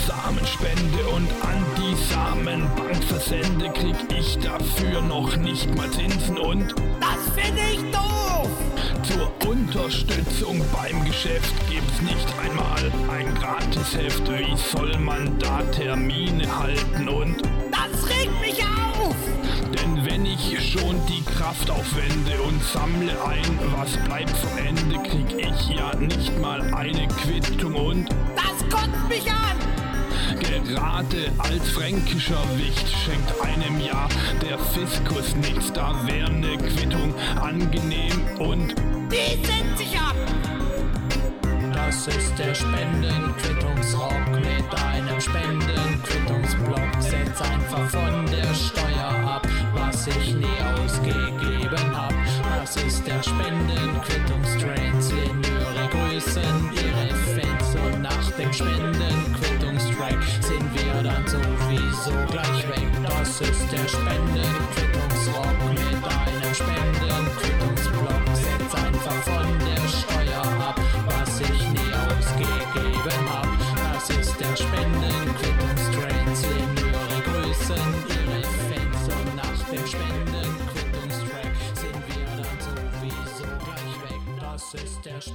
Samenspende und an die Samenbank versende, krieg ich dafür noch nicht mal Zinsen und das finde ich doof! zur Unterstützung beim Geschäft gibt's nicht einmal ein Gratisheft. Wie soll man da Termine halten und das regt mich auf! Denn wenn ich schon die Kraft aufwende und sammle ein, was bleibt vom Ende, krieg ich ja nicht mal eine Quittung und das kotzt mich an! Gerade als fränkischer Wicht schenkt einem ja der Fiskus nichts, da wär ne Quittung angenehm und die setzt sich ab! Das ist der Spendenquittungsrock mit einem Spendenquittungsblock. Setz einfach von der Steuer ab, was ich nie ausgegeben hab. Das ist der Spendenquittungstrain. Senöre grüßen ihre Fans und nach dem Spendenquittungstrack sind wir dann sowieso gleich weg. Das ist der Spendenquittungsrock mit einem Spendenquittungsblock. Setz einfach von der Steuer ab, was ich nie ausgegeben hab. Das ist der Spendenquittungstrain. Senöre grüßen ihre Fans und nach dem Spendenquittungstrack sind wir dann sowieso gleich weg. Das ist der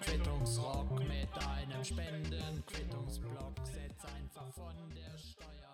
Spendenquittungsrock mit einem Spendenquittungsblock. Setz einfach von der Steuer